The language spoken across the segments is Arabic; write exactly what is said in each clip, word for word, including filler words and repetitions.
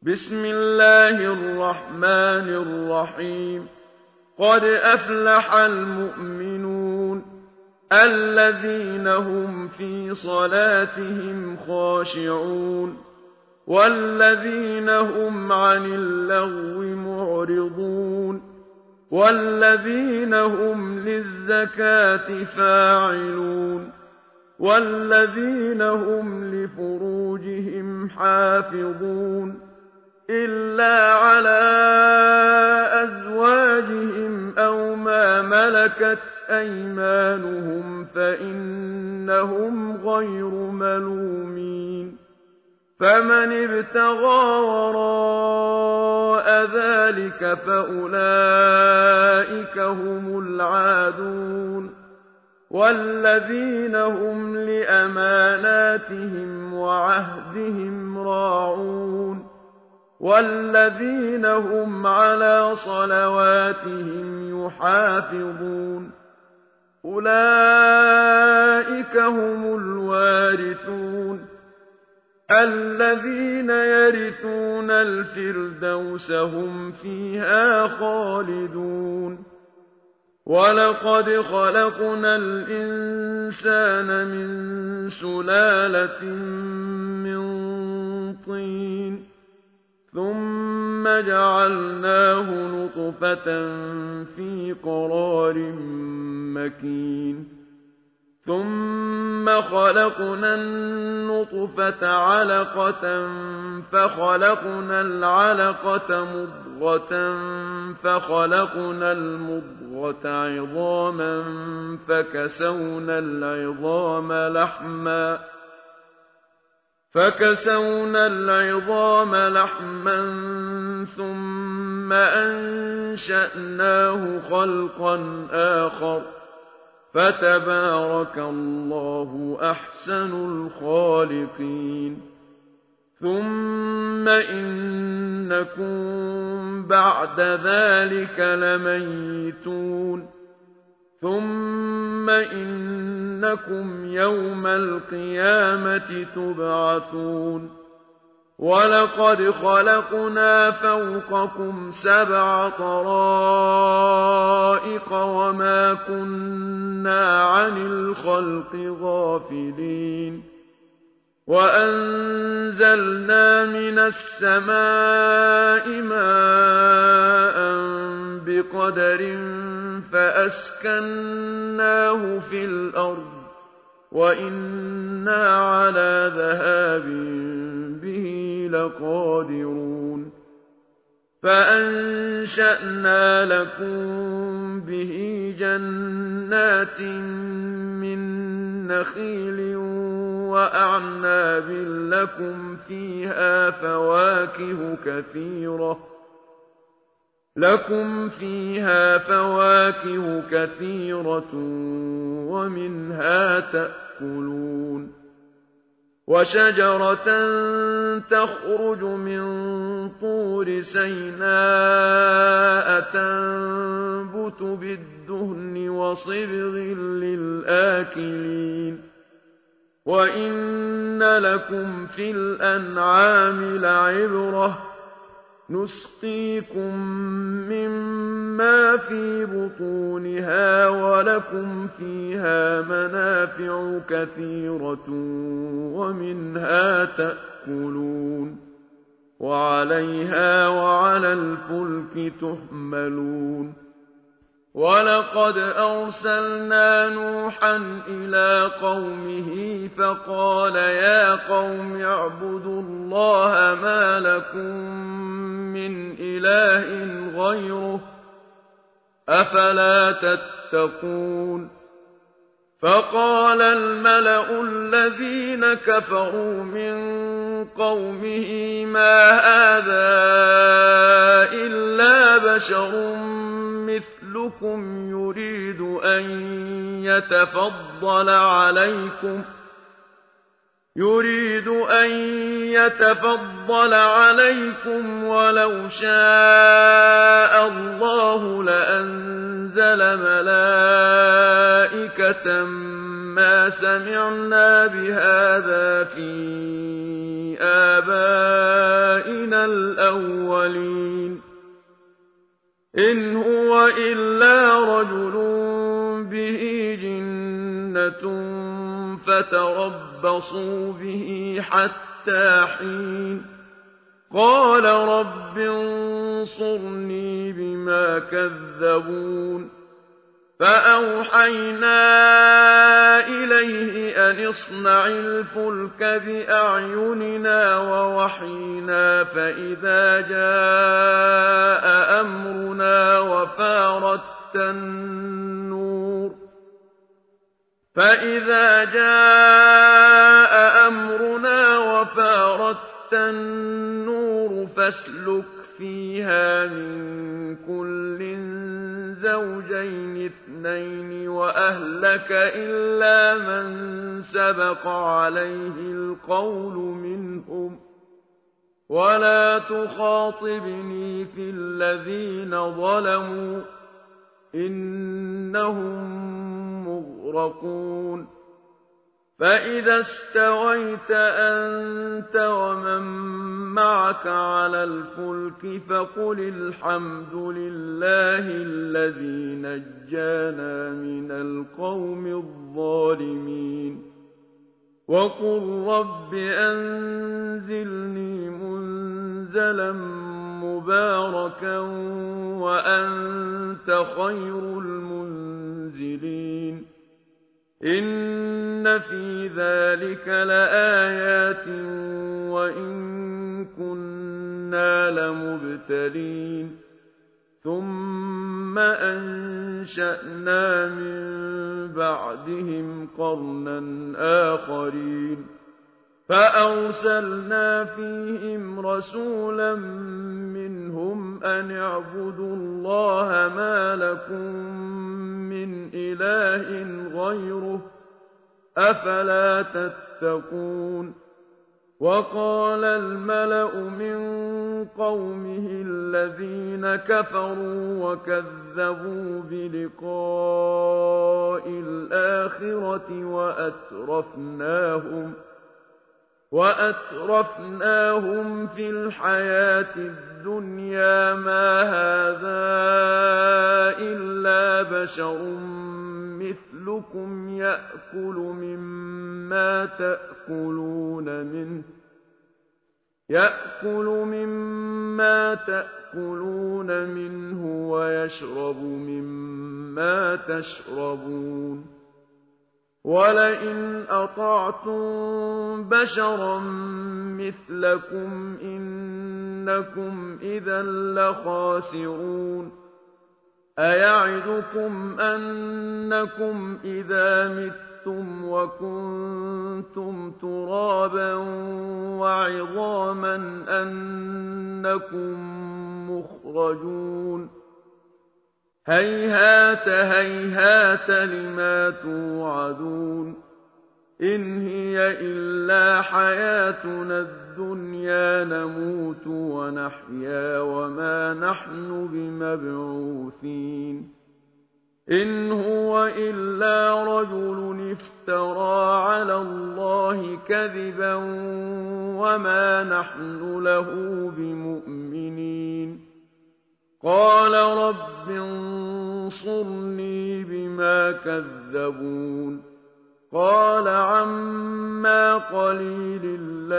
بسم الله الرحمن الرحيم قد أفلح المؤمنون الذين هم في صلاتهم خاشعون والذين هم عن اللغو معرضون والذين هم للزكاة فاعلون والذين هم لفروجهم حافظون إلا على أزواجهم أو ما ملكت أيمانهم فإنهم غير ملومين فمن ابتغى وراء ذلك فأولئك هم العادون والذين هم لأماناتهم وعهدهم راعون والذين هم على صلواتهم يحافظون أولئك هم الوارثون الذين يرثون الفردوس هم فيها خالدون ولقد خلقنا الإنسان من سلالة من طين ثم جعلناه نطفة في قرار مكين ثم خلقنا النطفة علقة فخلقنا العلقة مضغة فخلقنا المضغة عظاما فكسونا العظام لحما فكسونا العظام لحما ثم أنشأناه خلقا آخر فتبارك الله أحسن الخالقين ثم إنكم بعد ذلك لميتون ثم إنكم يوم القيامة تبعثون ولقد خلقنا فوقكم سبع طرائق وما كنا عن الخلق غافلين وأنزلنا من السماء ماء بقدر فأسكناه في الأرض وإنا على ذهاب به لقادرون فأنشأنا لكم به جنات من نخيل وأعناب لكم فيها فواكه كثيرة لكم فيها فواكه كثيرة ومنها تأكلون وشجرة تخرج من طور سيناء تنبت بالدهن وصبغ للآكلين وإن لكم في الأنعام لعبرة نسقيكم مما في بطونها ولكم فيها منافع كثيرة ومنها تأكلون وعليها وعلى الفلك تحملون ولقد أرسلنا نوحا إلى قومه فقال يا قوم اعبدوا الله ما لكم من إله غيره أفلا تتقون فقال الملأ الذين كفروا من قومه ما هذا إلا بشر مثلكم يريد أن يتفضل عليكم يريد أن يتفضل عليكم ولو شاء الله لأنزل ملائكة ما سمعنا بهذا في آبائنا الأولين إن هو إلا رجل به جنة فتربصوا به حتى حين قال رب انصرني بما كذبون فأوحينا إليه أن اصنع الفلك بأعيننا ووحينا فإذا جاء أمرنا وفارت النور فإذا جاء أمرنا وفارت النور فاسلك فيها من كل زوجين اثنين وأهلك إلا من سبق عليه القول منهم ولا تخاطبني في الذين ظلموا إنهم مغرقون فإذا استويت أنت ومن معك على الفلك فقل الحمد لله الذي نجانا من القوم الظالمين وقل رب أنزلني منزلا مباركا وأنت خير المنزلين إن في ذلك لآيات وإن كنا لمبتلين ثم أنشأنا من بعدهم قرنا آخرين فأرسلنا فيهم رسولا منهم أن اعبدوا الله ما لكم من إله غيره أفلا تتقون وقال الملأ من قومه الذين كفروا وكذبوا بلقاء الآخرة وأترفناهم وأترفناهم في الحياة الدنيا ما هذا إلا بشر مثلكم يأكل مما تأكلون منه يأكل مما تأكلون منه ويشرب مما تشربون ولئن أطعتم بشرا مثلكم إنكم إذا لخاسرون أيعدكم أنكم إذا متم وكنتم ترابا وعظاما أنكم مخرجون هيهات هيهات لما توعدون إن هي إلا حياتنا الدنيا نموت ونحيا وما نحن بمبعوثين إن هو إلا رجل افترى على الله كذبا وما نحن له بمؤمنين قال رب انصرني بما كذبون قال عما قليل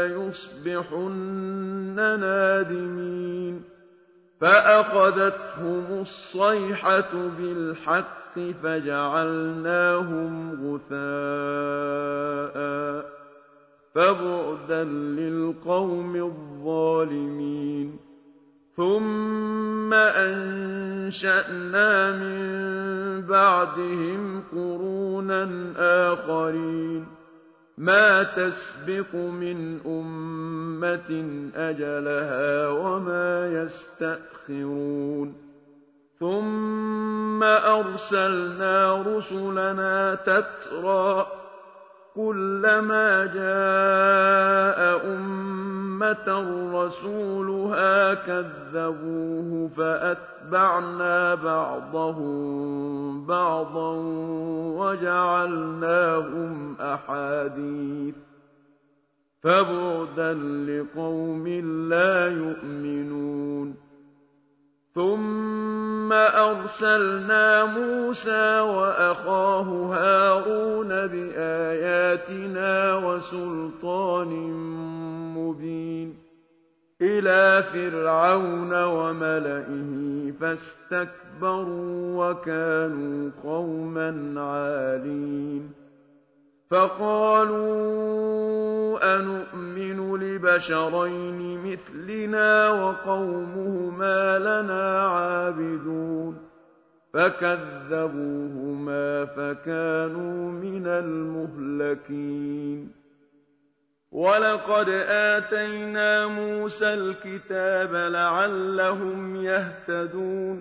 ليصبحن نادمين فأخذتهم الصيحة بالحق فجعلناهم غثاء فبعدا للقوم الظالمين ثم أنشأنا من بعدهم قرونا آخرين ما تسبق من أمة أجلها وما يستأخرون ثم أرسلنا رسلنا تترى كلما جاء أمة رسولها كذبوه فأتبعنا بعضهم بعضا وجعلناهم أحاديث فبعدا لقوم لا يؤمنون ثم أرسلنا موسى وأخاه هارون بآياتنا وسلطان مبين إلى فرعون وملئه فاستكبروا وكانوا قوما عالين فقالوا أنؤمن لبشرين مثلنا وقومهما لنا عابدون فكذبوهما فكانوا من المهلكين ولقد آتينا موسى الكتاب لعلهم يهتدون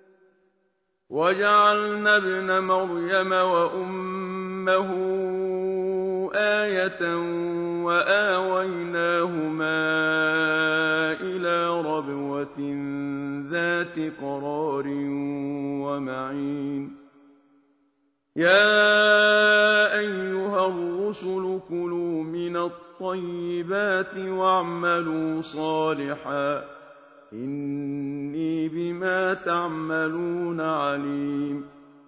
وجعلنا ابن مريم وأمه آية وآويناهما إلى ربوة ذات قرار ومعين يا أيها الرسل كلوا من الطيبات واعملوا صالحا إني بما تعملون عليم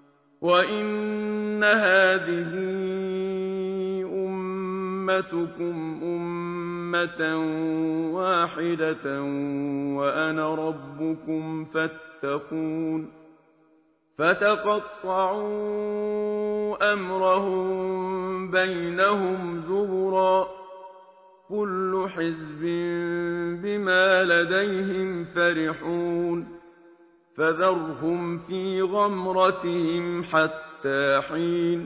وإن هذه أمتكم أمة واحدة وأنا ربكم فاتقون فتقطعوا أمرهم بينهم زبرا كل حزب بما لديهم فرحون فذرهم في غمرتهم حتى حين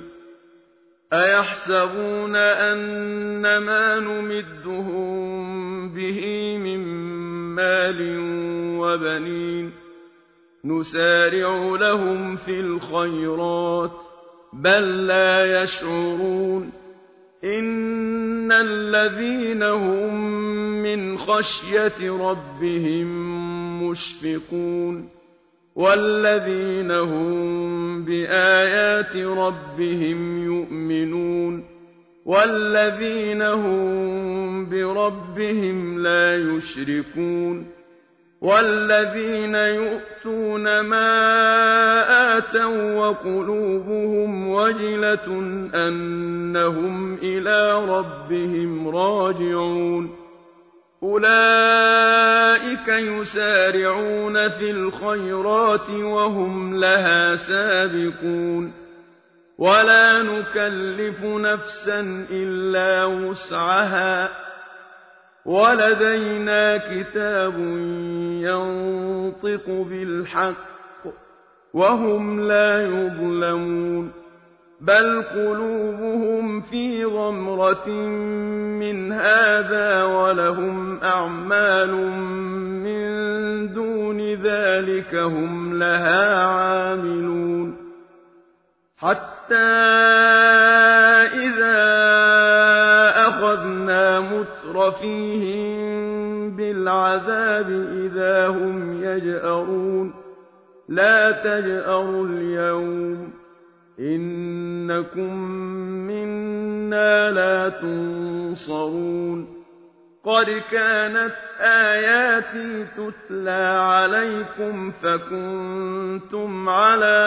أيحسبون أن ما نمدهم به من مال وبنين نسارع لهم في الخيرات بل لا يشعرون إن الذين هم من خشية ربهم مشفقون والذين هم بآيات ربهم يؤمنون والذين هم بربهم لا يشركون والذين يؤتون ما آتوا وقلوبهم وجلة أنهم إلى ربهم راجعون أولئك يسارعون في الخيرات وهم لها سابقون ولا نكلف نفسا إلا وسعها ولدينا كتاب ينطق بالحق وهم لا يظلمون بل قلوبهم في غمرة من هذا ولهم أعمال من دون ذلك هم لها عاملون حتى إذا أخذنا مترفيهم بالعذاب إذا هم يجأرون لا تجأروا اليوم إنكم منا لا تنصرون قد كانت آياتي تتلى عليكم فكنتم على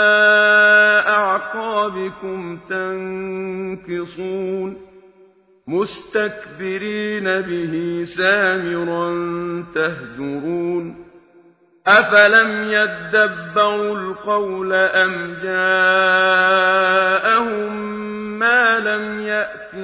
أعقابكم تنكصون مستكبرين به سامرا تهجرون أفلم يدبروا القول أم جاءهم ما لم يأت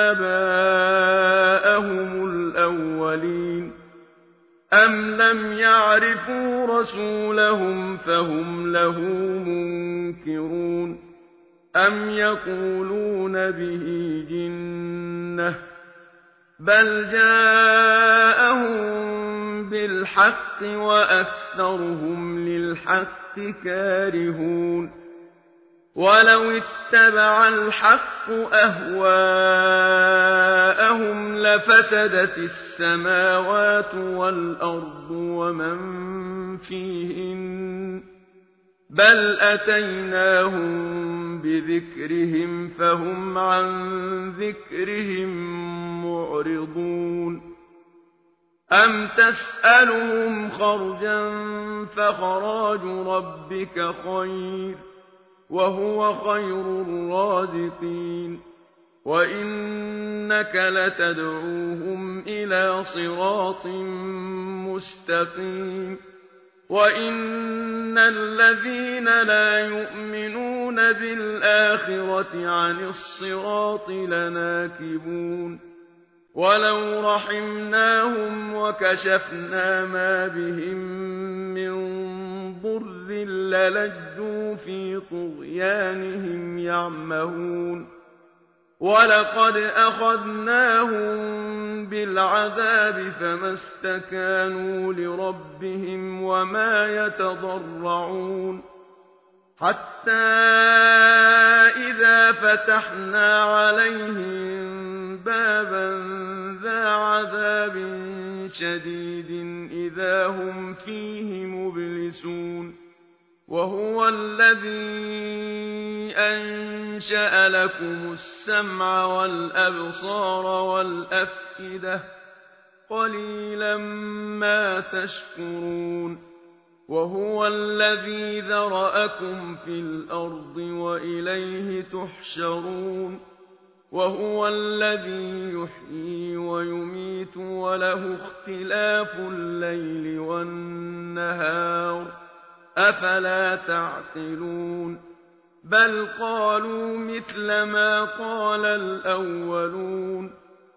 آباءهم الأولين أم لم يعرفوا رسولهم فهم له منكرون أم يقولون به جنة بل جاءهم بالحق وأكثرهم للحق كارهون ولو اتبع الحق أهواءهم لفسدت السماوات والأرض ومن فيهن بل أتيناهم بذكرهم فهم عن ذكرهم معرضون أم تسألهم خرجا فخراج ربك خير وهو خير الرازقين وإنك لتدعوهم إلى صراط مستقيم وإن الذين لا يؤمنون بالآخرة عن الصراط لناكبون ولو رحمناهم وكشفنا ما بهم من ضر للجوا في طغيانهم يعمهون ولقد أخذناهم بالعذاب فما استكانوا لربهم وما يتضرعون حتى إذا فتحنا عليهم بابا ذا عذاب شديد إذا هم فيه مبلسون وهو الذي أنشأ لكم السمع والأبصار والأفئدة قليلا ما تشكرون وهو الذي ذرأكم في الأرض وإليه تحشرون وهو الذي يحيي ويميت وله اختلاف الليل والنهار أفلا تعقلون بل قالوا مثل ما قال الأولون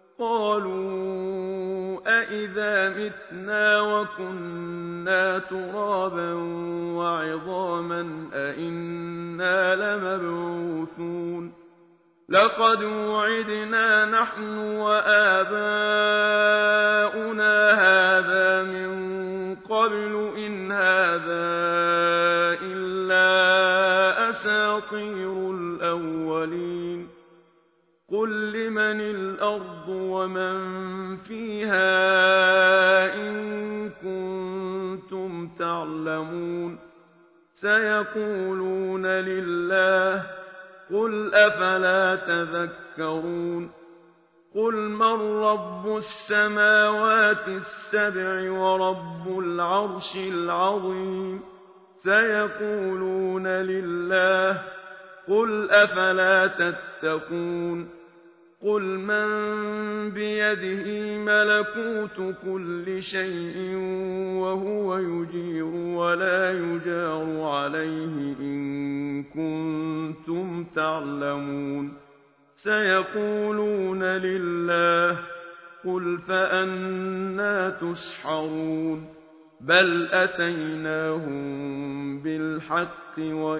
قالوا أئذا متنا وكنا ترابا وعظاما أئنا لمبعوثون لقد وعدنا نحن وآباؤنا هذا من قبل إن هذا إلا أساطير الأولين قل لمن الأرض ومن فيها إن كنتم تعلمون سيقولون لله قل أفلا تذكرون قل من رب السماوات السبع ورب العرش العظيم سيقولون لله قل أفلا تتقون قل من بيده ملكوت كل شيء وهو يجير ولا يجار عليه إن كنتم تعلمون سيقولون لله قل فأنى تسحرون بل أتيناهم بالحق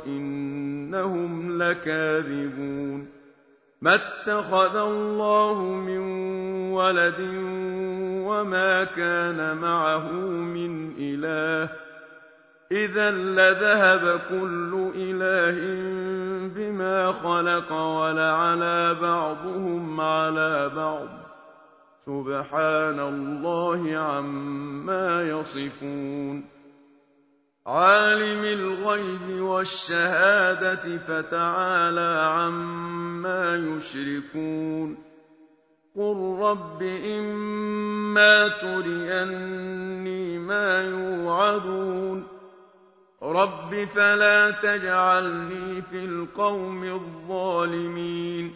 وإنهم لكاذبون ما اتخذ الله من ولد وما كان معه من إله إذا لذهب كل إله بما خلق ولعلى بعضهم على بعض سبحان الله عما يصفون عالم الغيب والشهادة فتعالى عما يشركون قل رب إما تريني ما يوعدون رب فلا تجعلني في القوم الظالمين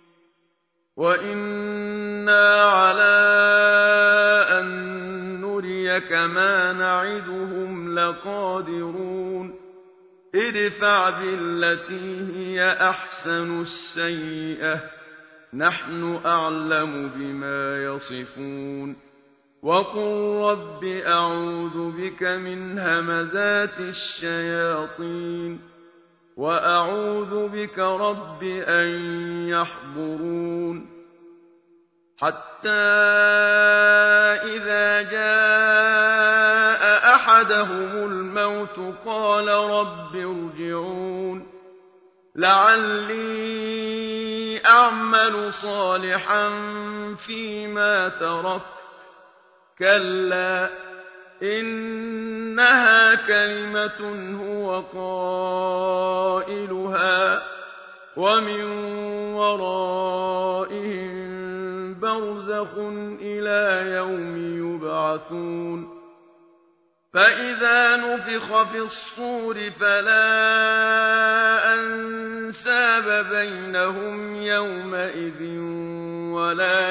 وإنا على أن نريك ما نعدهم لقادرون ادفع بالتي هي أحسن السيئة نحن أعلم بما يصفون وقل رب أعوذ بك من همزات الشياطين وأعوذ بك رب أن يحضرون حتى إذا جاء أحدهم الموت قال رب ارجعون لعلي أعمل صالحا فيما تركت كلا إن إنها كلمة هو قائلها ومن ورائهم برزخ إلى يوم يبعثون فإذا نفخ في الصور فلا أنساب بينهم يومئذ ولا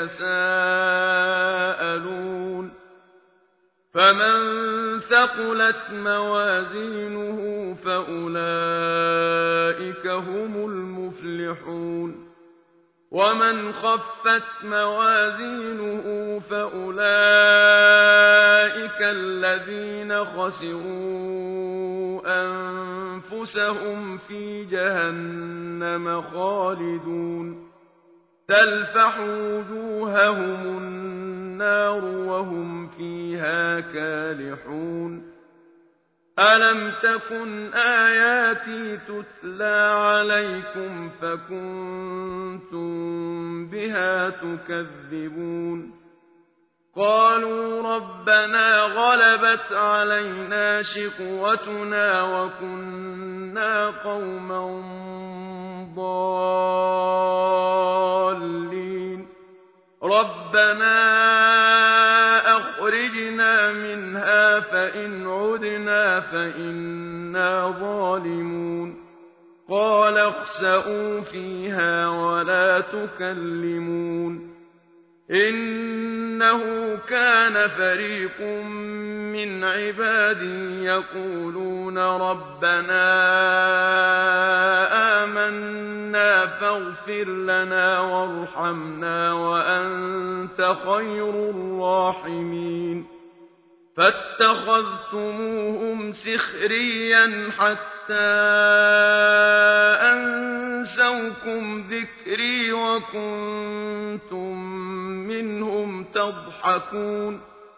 يتساءلون فمن ثقلت موازينه فأولئك هم المفلحون ومن خفت موازينه فأولئك الذين خسروا أنفسهم في جهنم خالدون تلفح وجوههم النار وهم فيها كالحون ألم تكن آياتي تتلى عليكم فكنتم بها تكذبون قالوا ربنا غلبت علينا شقوتنا وكنا قوما ضالين ربنا أخرجنا منها فإن عدنا فإنا ظالمون قال اخسئوا فيها ولا تكلمون إنه كان فريق من عبادي يقولون ربنا آمنا فاغفر لنا وارحمنا وأنت خير الراحمين فاتخذتموهم سخريا حتى أنسوكم ذكري وكنتم منهم تضحكون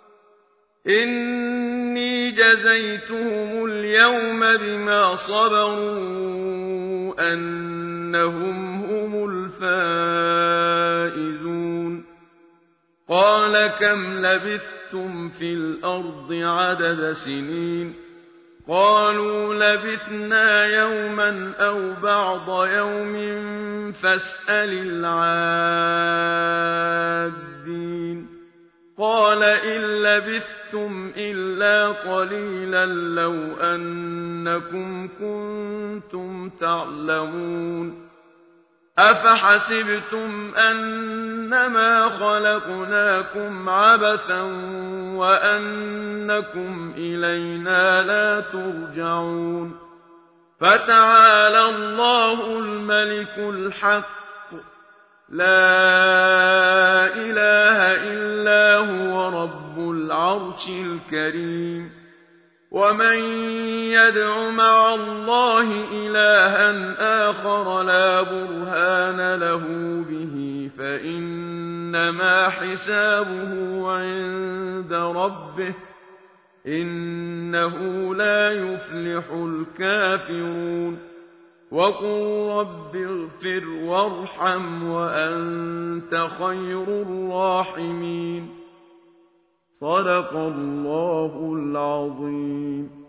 إني جزيتهم اليوم بما صبروا أنهم هم الفائزون قال كم لبثتم في الأرض عدد سنين قالوا لبثنا يوما أو بعض يوم فاسأل العادين قال إن لبثتم إلا قليلا لو أنكم كنتم تعلمون أفحسبتم أنما خلقناكم عبثا وأنكم إلينا لا ترجعون فتعالى الله الملك الحق لا إله إلا هو رب العرش الكريم ومن يدع مع الله إلها آخر لا برهان له به فإنما حسابه عند ربه إنه لا يفلح الكافرون وقل رب اغفر وارحم وأنت خير الراحمين صدق الله العظيم.